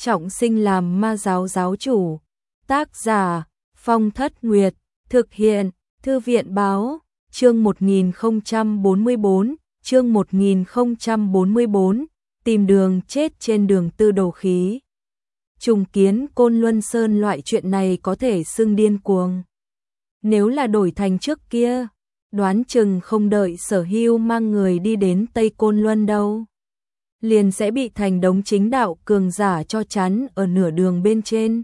trọng sinh làm ma giáo giáo chủ. Tác giả Phong Thất Nguyệt, thực hiện Thư viện Báo, chương 1044, chương 1044, tìm đường chết trên đường Tư Đồ Khí. Trùng kiến Côn Luân Sơn loại chuyện này có thể xưng điên cuồng. Nếu là đổi thành trước kia, đoán chừng không đợi Sở Hưu mang người đi đến Tây Côn Luân đâu, liền sẽ bị thành đống chính đạo cường giả cho chắn ở nửa đường bên trên.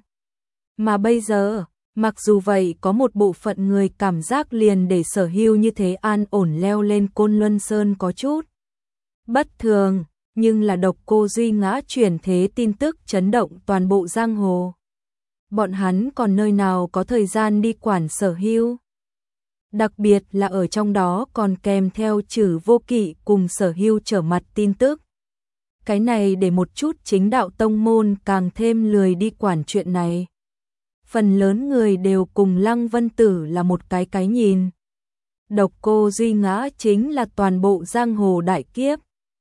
Mà bây giờ, mặc dù vậy có một bộ phận người cảm giác liền để Sở Hưu như thế an ổn leo lên Côn Luân Sơn có chút bất thường, nhưng là Độc Cô Duy ngã chuyển thế tin tức chấn động toàn bộ giang hồ. Bọn hắn còn nơi nào có thời gian đi quản Sở Hưu. Đặc biệt là ở trong đó còn kèm theo Trử Vô Kỵ cùng Sở Hưu trở mặt tin tức. Cái này để một chút chính đạo tông môn càng thêm lười đi quản chuyện này. Phần lớn người đều cùng Lăng Vân Tử là một cái nhìn. Độc Cô Duy ngã chính là toàn bộ giang hồ đại kiếp.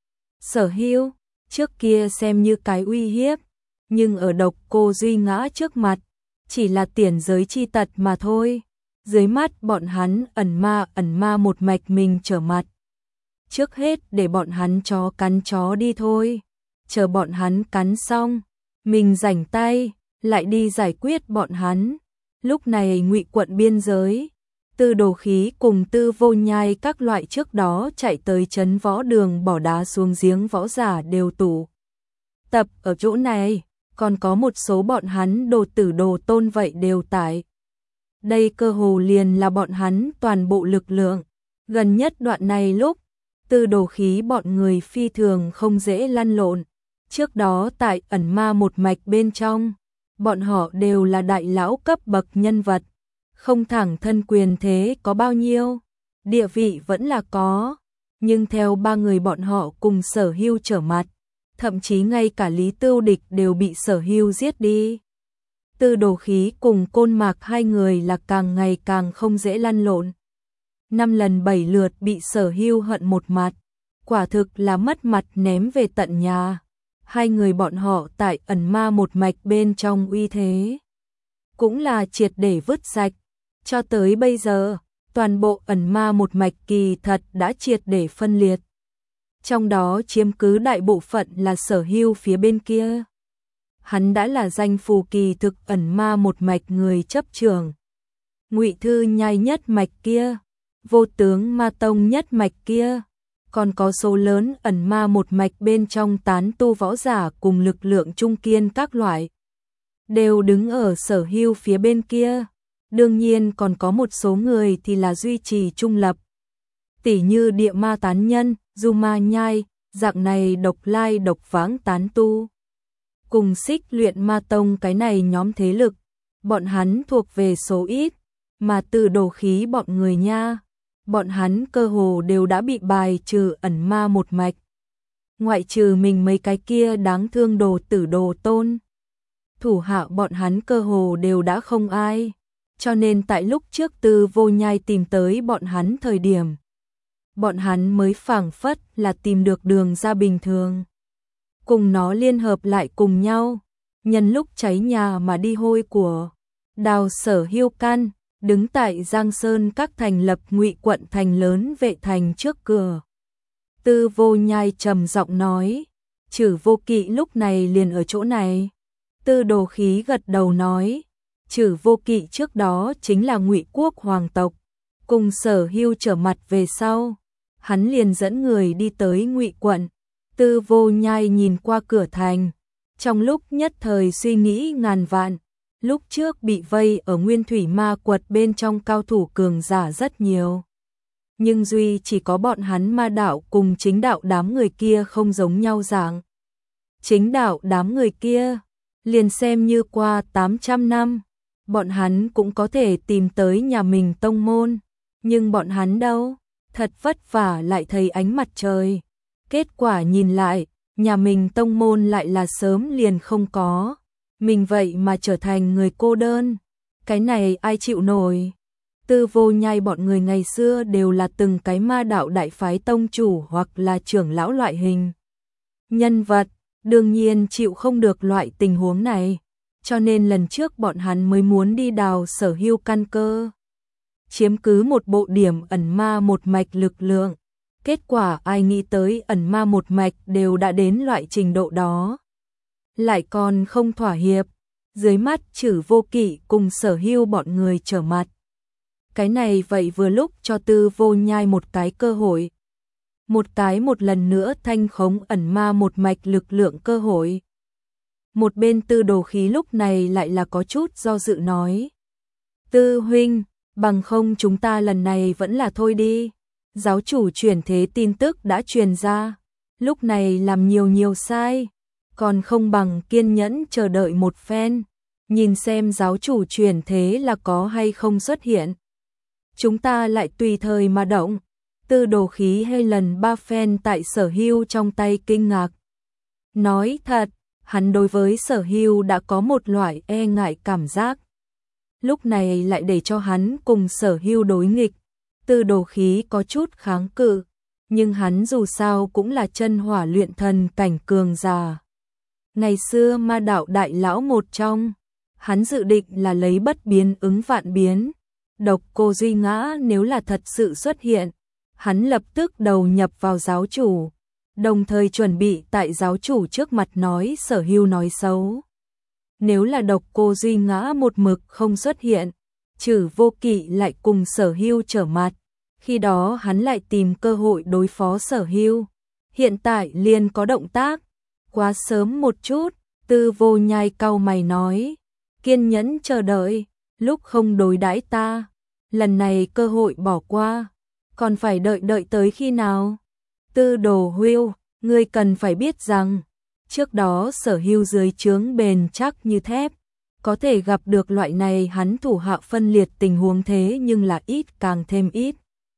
Sở Hưu trước kia xem như cái uy hiếp, nhưng ở Độc Cô Duy ngã trước mặt, chỉ là tiền giới chi tật mà thôi. Dưới mắt bọn hắn ẩn ma một mạch mình trở mặt. Trước hết để bọn hắn chó cắn chó đi thôi. Chờ bọn hắn cắn xong, mình rảnh tay, lại đi giải quyết bọn hắn. Lúc này Ngụy quận biên giới, Tư Đồ Khí cùng Tư Vô Nhai các loại trước đó chạy tới trấn võ đường bỏ đá xuống giếng võ giả đều tụ tập ở chỗ này, còn có một số bọn hắn đồ tử đồ tôn vậy đều tại. Đây cơ hồ liền là bọn hắn toàn bộ lực lượng. Gần nhất đoạn này lúc Tư Đồ Khí bọn người phi thường không dễ lăn lộn. Trước đó tại ẩn ma một mạch bên trong, bọn họ đều là đại lão cấp bậc nhân vật. Không thẳng thân quyền thế có bao nhiêu, địa vị vẫn là có. Nhưng theo ba người bọn họ cùng Sở Hưu trở mặt, thậm chí ngay cả Lý Tưu Địch đều bị Sở Hưu giết đi. Tư Đồ Khí cùng Côn Mạc hai người là càng ngày càng không dễ lăn lộn. 5 lần 7 lượt bị Sở Hưu hận một mặt, quả thực là mất mặt ném về tận nhà. Hai người bọn họ tại ẩn ma một mạch bên trong uy thế cũng là triệt để vứt sạch. Cho tới bây giờ, toàn bộ ẩn ma một mạch kỳ thật đã triệt để phân liệt. Trong đó chiếm cứ đại bộ phận là Sở Hưu phía bên kia. Hắn đã là danh phù kỳ thực ẩn ma một mạch người chấp trưởng. Ngụy Thư Nhai nhất mạch kia, Vô Tướng Ma Tông nhất mạch kia, còn có số lớn ẩn ma một mạch bên trong tán tu võ giả cùng lực lượng trung kiên các loại, đều đứng ở Sở Hưu phía bên kia. Đương nhiên còn có một số người thì là duy trì trung lập. Tỉ như Địa Ma tán nhân, Du Ma Nhai, dạng này độc lai độc vãng tán tu. Cùng Xích Luyện Ma Tông cái này nhóm thế lực, bọn hắn thuộc về số ít, mà Tư Đồ Khí bọn người nha, bọn hắn cơ hồ đều đã bị bài trừ ẩn ma một mạch. Ngoại trừ mình mấy cái kia đáng thương đồ tử đồ tôn, thủ hạ bọn hắn cơ hồ đều đã không ai. Cho nên tại lúc trước Tư Vô Nhai tìm tới bọn hắn thời điểm, bọn hắn mới phảng phất là tìm được đường ra bình thường. Cùng nó liên hợp lại cùng nhau, nhân lúc cháy nhà mà đi hôi của. Đào Sở Hưu căn, đứng tại Giang Sơn các thành lập Ngụy quận thành lớn vệ thành trước cửa. Tư Vô Nhai trầm giọng nói, Trử Vô Kỵ lúc này liền ở chỗ này. Tư Đồ Khí gật đầu nói, Trử Vô Kỵ trước đó chính là Ngụy quốc hoàng tộc, cùng Sở Hưu trở mặt về sau, hắn liền dẫn người đi tới Ngụy quận. Tư Vô Nhai nhìn qua cửa thành, trong lúc nhất thời suy nghĩ ngàn vạn. Lúc trước bị vây ở Nguyên Thủy Ma quật bên trong cao thủ cường giả rất nhiều, nhưng duy chỉ có bọn hắn ma đạo cùng chính đạo đám người kia không giống nhau dạng. Chính đạo đám người kia, liền xem như qua 800 năm, bọn hắn cũng có thể tìm tới nhà mình tông môn, nhưng bọn hắn đâu, thật vất vả lại thấy ánh mặt trời. Kết quả nhìn lại, nhà mình tông môn lại là sớm liền không có. Mình vậy mà trở thành người cô đơn, cái này ai chịu nổi. Tư Vô Nhai bọn người ngày xưa đều là từng cái ma đạo đại phái tông chủ hoặc là trưởng lão loại hình nhân vật, đương nhiên chịu không được loại tình huống này, cho nên lần trước bọn hắn mới muốn đi đào Sở Hưu căn cơ, chiếm cứ một bộ điểm ẩn ma một mạch lực lượng. Kết quả ai nghĩ tới ẩn ma một mạch đều đã đến loại trình độ đó, lại còn không thỏa hiệp, dưới mắt Trử Vô Kỵ cùng Sở Hưu bọn người trở mặt. Cái này vậy vừa lúc cho Tư Vô Nhai một cái cơ hội. Một lần nữa thanh khống ẩn ma một mạch lực lượng cơ hội. Một bên Tư Đồ Khí lúc này lại là có chút do dự nói. Tư huynh, bằng không chúng ta lần này vẫn là thôi đi. Giáo chủ chuyển thế tin tức đã truyền ra, lúc này làm nhiều sai, còn không bằng kiên nhẫn chờ đợi một phen, nhìn xem giáo chủ chuyển thế là có hay không xuất hiện. Chúng ta lại tùy thời mà động. Tư Đồ Khí hay lần 3 phen tại Sở Hưu trong tay kinh ngạc. Nói thật, hắn đối với Sở Hưu đã có một loại e ngại cảm giác. Lúc này lại để cho hắn cùng Sở Hưu đối nghịch. Tư Đồ Khí có chút kháng cự, nhưng hắn dù sao cũng là chân hỏa luyện thần cảnh cường giả. Ngày xưa ma đạo đại lão một trong, hắn dự định là lấy bất biến ứng vạn biến. Độc Cô Duy Ngã nếu là thật sự xuất hiện, hắn lập tức đầu nhập vào giáo chủ, đồng thời chuẩn bị tại giáo chủ trước mặt nói Sở Hưu nói xấu. Nếu là Độc Cô Duy Ngã một mực không xuất hiện, Trử Vô Kỵ lại cùng Sở Hưu trở mặt, khi đó hắn lại tìm cơ hội đối phó Sở Hưu. Hiện tại liền có động tác, quá sớm một chút. Tư Vô Nhai cau mày nói, kiên nhẫn chờ đợi, lúc không đối đãi ta, lần này cơ hội bỏ qua, còn phải đợi tới khi nào? Tư Đồ Hưu, ngươi cần phải biết rằng, trước đó Sở Hưu dưới trướng bền chắc như thép, có thể gặp được loại này hắn thủ hạ phân liệt tình huống thế nhưng là ít càng thêm ít.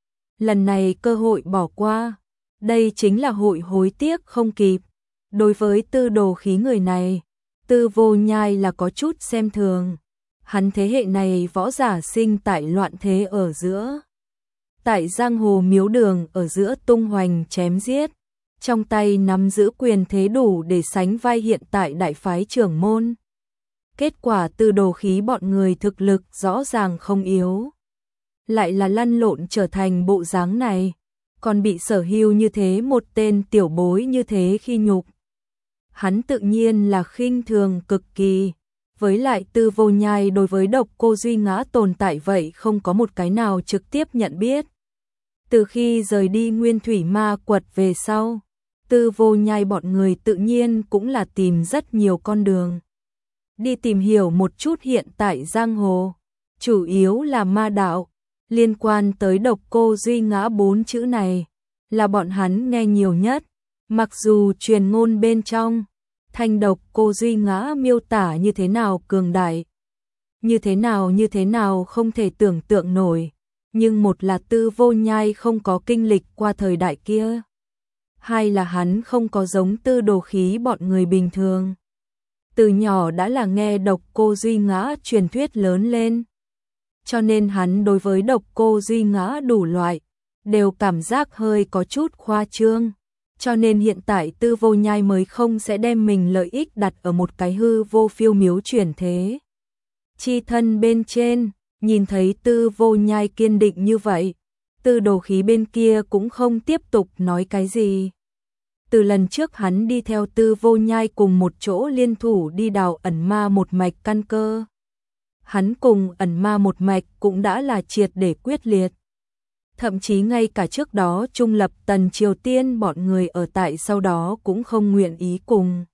Lần này cơ hội bỏ qua, đây chính là hội hối tiếc không kịp. Đối với Tư Đồ Khí người này, Tư Vô Nhai là có chút xem thường. Hắn thế hệ này võ giả sinh tại loạn thế ở giữa. Tại giang hồ miếu đường ở giữa tung hoành chém giết, trong tay nắm giữ quyền thế đủ để sánh vai hiện tại đại phái trưởng môn. Kết quả Tư Đồ Khí bọn người thực lực rõ ràng không yếu, lại là lăn lộn trở thành bộ dáng này, còn bị Sở Hưu như thế một tên tiểu bối như thế khi nhục. Hắn tự nhiên là khinh thường cực kỳ, với lại Tư Vô Nhai đối với Độc Cô Duy Ngã tồn tại vậy không có một cái nào trực tiếp nhận biết. Từ khi rời đi Nguyên Thủy Ma Quật về sau, Tư Vô Nhai bọn người tự nhiên cũng là tìm rất nhiều con đường. Đi tìm hiểu một chút hiện tại giang hồ, chủ yếu là ma đạo, liên quan tới Độc Cô Duy Ngã 4 chữ này, là bọn hắn nghe nhiều nhất. Mặc dù truyền ngôn bên trong, thanh Độc Cô Duy Ngã miêu tả như thế nào cường đại, như thế nào không thể tưởng tượng nổi, nhưng một là Tư Vô Nhai không có kinh lịch qua thời đại kia, hai là hắn không có giống Tư Đồ Khí bọn người bình thường. Từ nhỏ đã là nghe Độc Cô Duy Ngã truyền thuyết lớn lên, cho nên hắn đối với Độc Cô Duy Ngã đủ loại đều cảm giác hơi có chút khoa trương, cho nên hiện tại Tư Vô Nhai mới không sẽ đem mình lợi ích đặt ở một cái hư vô phiêu miếu chuyển thế chi thân bên trên. Nhìn thấy Tư Vô Nhai kiên định như vậy, Tư Đồ Khí bên kia cũng không tiếp tục nói cái gì. Từ lần trước hắn đi theo Tư Vô Nhai cùng một chỗ liên thủ đi đào ẩn ma một mạch căn cơ, hắn cùng ẩn ma một mạch cũng đã là triệt để quyết liệt. Thậm chí ngay cả trước đó trung lập Tần Triều Tiên bọn người ở tại sau đó cũng không nguyện ý cùng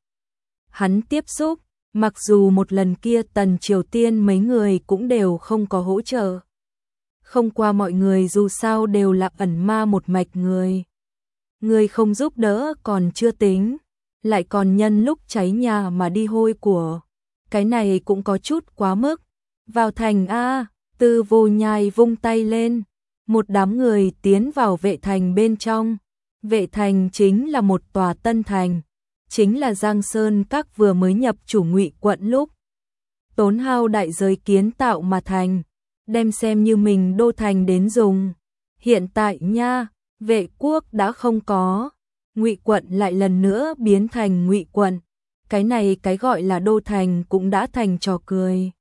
hắn tiếp xúc, mặc dù một lần kia Tần Triều Tiên mấy người cũng đều không có hỗ trợ. Không qua mọi người dù sao đều là ẩn ma một mạch người. Người không giúp đỡ còn chưa tính, lại còn nhân lúc cháy nhà mà đi hôi của. Cái này cũng có chút quá mức. Vào thành A, Tư Vô Nhai vung tay lên. Một đám người tiến vào vệ thành bên trong. Vệ thành chính là một tòa tân thành, chính là Giang Sơn Các vừa mới nhập chủ Ngụy quận lúc tốn hao đại giới kiến tạo mà thành, đem xem như mình đô thành đến dùng. Hiện tại nha, vệ quốc đã không có, Ngụy quận lại lần nữa biến thành Ngụy quận. Cái này cái gọi là đô thành cũng đã thành trò cười.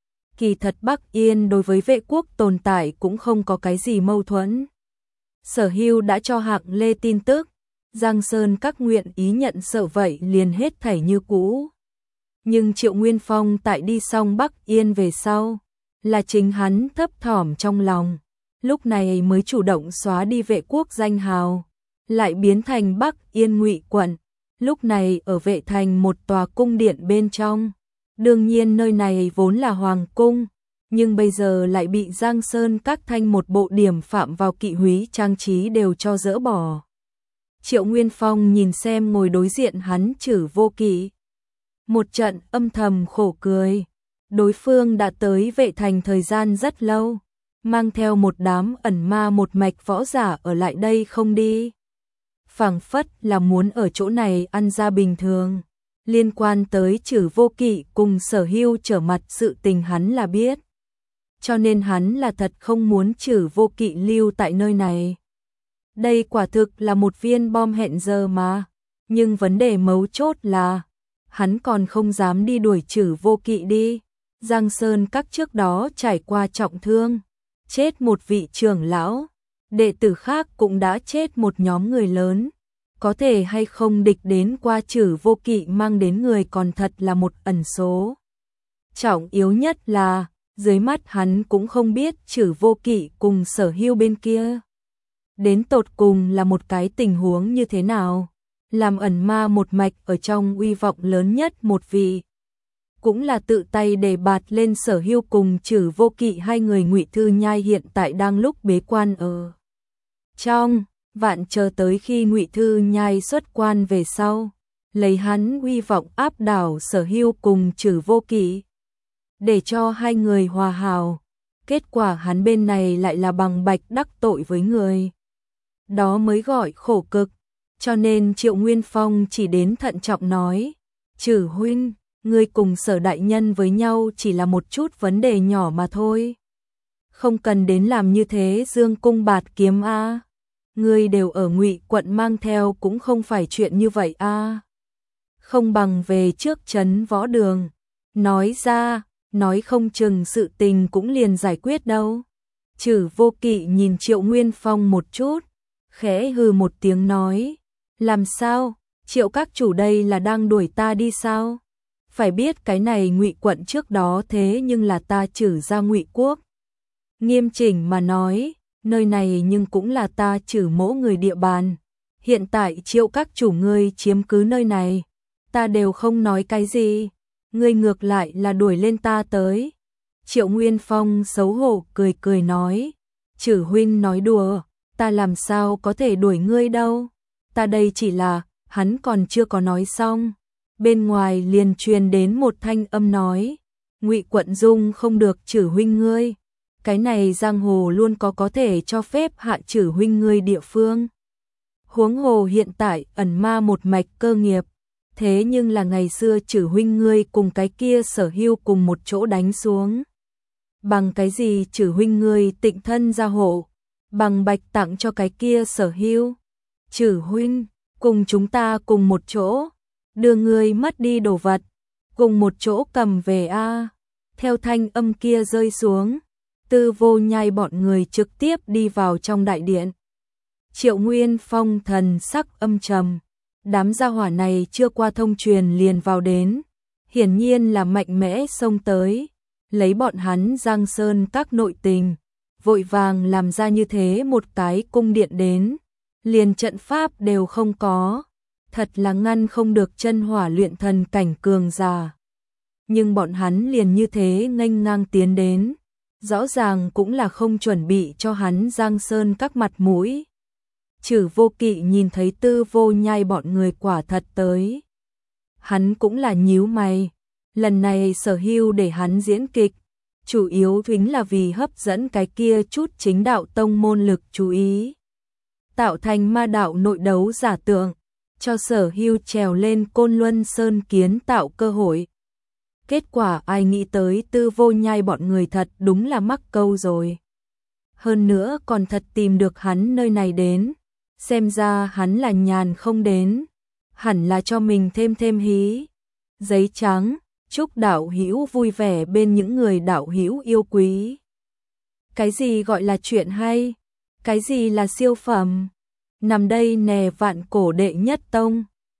Kỳ thật Bắc Yên đối với Vệ quốc tồn tại cũng không có cái gì mâu thuẫn. Sở Hưu đã cho Hạng Lê tin tức, Giang Sơn các nguyện ý nhận sợ vậy liền hết thảy như cũ. Nhưng Triệu Nguyên Phong tại đi xong Bắc Yên về sau, là chính hắn thấp thỏm trong lòng, lúc này mới chủ động xóa đi Vệ quốc danh hào, lại biến thành Bắc Yên Ngụy quận, lúc này ở Vệ thành một tòa cung điện bên trong. Đương nhiên nơi này vốn là hoàng cung, nhưng bây giờ lại bị Giang Sơn các thanh một bộ điểm phạm vào kỵ húy trang trí đều cho dỡ bỏ. Triệu Nguyên Phong nhìn xem ngồi đối diện hắn Trử Vô Kỵ, một trận âm thầm khổ cười. Đối phương đã tới Vệ thành thời gian rất lâu, mang theo một đám ẩn ma một mạch võ giả ở lại đây không đi. Phảng phất là muốn ở chỗ này ăn ra bình thường. Liên quan tới Trử Vô Kỵ cùng Sở Hưu trở mặt sự tình hắn là biết. Cho nên hắn là thật không muốn Trử Vô Kỵ lưu tại nơi này. Đây quả thực là một viên bom hẹn giờ mà. Nhưng vấn đề mấu chốt là hắn còn không dám đi đuổi Trử Vô Kỵ đi. Giang Sơn các trước đó trải qua trọng thương, chết một vị trưởng lão, đệ tử khác cũng đã chết một nhóm người lớn. Có thể hay không địch đến qua Trử Vô Kỵ mang đến người còn thật là một ẩn số. Trọng yếu nhất là, dưới mắt hắn cũng không biết Trử Vô Kỵ cùng Sở Hưu bên kia đến tột cùng là một cái tình huống như thế nào. Làm ẩn ma một mạch ở trong uy vọng lớn nhất một vị, cũng là tự tay đề bạt lên Sở Hưu cùng Trử Vô Kỵ hai người. Ngụy Thư Nhai hiện tại đang lúc bế quan ở trong vạn chờ tới khi Ngụy Thư Nhai xuất quan về sau, lấy hắn uy vọng áp đảo Sở Hưu cùng Trử Vô Kỵ, để cho hai người hòa hảo. Kết quả hắn bên này lại là bằng bạch đắc tội với người. Đó mới gọi khổ cực. Cho nên Triệu Nguyên Phong chỉ đến thận trọng nói, Trử huynh, ngươi cùng Sở đại nhân với nhau chỉ là một chút vấn đề nhỏ mà thôi. Không cần đến làm như thế dương cung bạt kiếm a. Ngươi đều ở Ngụy quận mang theo cũng không phải chuyện như vậy a. Không bằng về trước trấn võ đường, nói ra, nói không chừng sự tình cũng liền giải quyết đâu. Trử Vô Kỵ nhìn Triệu Nguyên Phong một chút, khẽ hừ một tiếng nói, làm sao, Triệu các chủ đây là đang đuổi ta đi sao? Phải biết cái này Ngụy quận trước đó thế nhưng là ta Trử ra Ngụy quốc. Nghiêm chỉnh mà nói, nơi này nhưng cũng là ta Trử mỗ người địa bàn. Hiện tại Triệu các chủ ngươi chiếm cứ nơi này, ta đều không nói cái gì, ngươi ngược lại là đuổi lên ta tới. Triệu Nguyên Phong xấu hổ cười cười nói, Trử huynh nói đùa, ta làm sao có thể đuổi ngươi đâu. Ta đây chỉ là, hắn còn chưa có nói xong, bên ngoài liền truyền đến một thanh âm nói, Ngụy quận dung không được Trử huynh ngươi. Cái này giang hồ luôn có thể cho phép hạ Trử huynh ngươi địa phương. Huống hồ hiện tại ẩn ma một mạch cơ nghiệp, thế nhưng là ngày xưa Trử huynh ngươi cùng cái kia Sở Hưu cùng một chỗ đánh xuống. Bằng cái gì Trử huynh ngươi tịnh thân gia hộ, bằng bạch tặng cho cái kia Sở Hưu. Trử huynh, cùng chúng ta cùng một chỗ, đưa ngươi mất đi đồ vật, cùng một chỗ cầm về a. Theo thanh âm kia rơi xuống, Tư Vô Nhai bọn người trực tiếp đi vào trong đại điện. Triệu Nguyên Phong thần sắc âm trầm, đám gia hỏa này chưa qua thông truyền liền vào đến, hiển nhiên là mạnh mẽ xông tới, lấy bọn hắn Giang Sơn các nội tình, vội vàng làm ra như thế một cái cung điện đến, liền trận pháp đều không có, thật là ngăn không được chân hỏa luyện thần cảnh cường giả. Nhưng bọn hắn liền như thế nghênh ngang tiến đến, rõ ràng cũng là không chuẩn bị cho hắn Giang Sơn các mặt mũi. Trử Vô Kỵ nhìn thấy Tư Vô Nhai bọn người quả thật tới, hắn cũng là nhíu mày, lần này Sở Hưu để hắn diễn kịch, chủ yếu chính là vì hấp dẫn cái kia chút chính đạo tông môn lực chú ý, tạo thành ma đạo nội đấu giả tượng, cho Sở Hưu trèo lên Côn Luân Sơn kiến tạo cơ hội. Kết quả ai nghĩ tới Tư Vô Nhai bọn người thật đúng là mắc câu rồi. Hơn nữa còn thật tìm được hắn nơi này đến, Xem ra hắn là nhàn không đến, hẳn là cho mình thêm hí. Giấy trắng, chúc đạo hữu vui vẻ bên những người đạo hữu yêu quý. Cái gì gọi là chuyện hay? Cái gì là siêu phẩm? Nằm đây nè vạn cổ đệ nhất tông.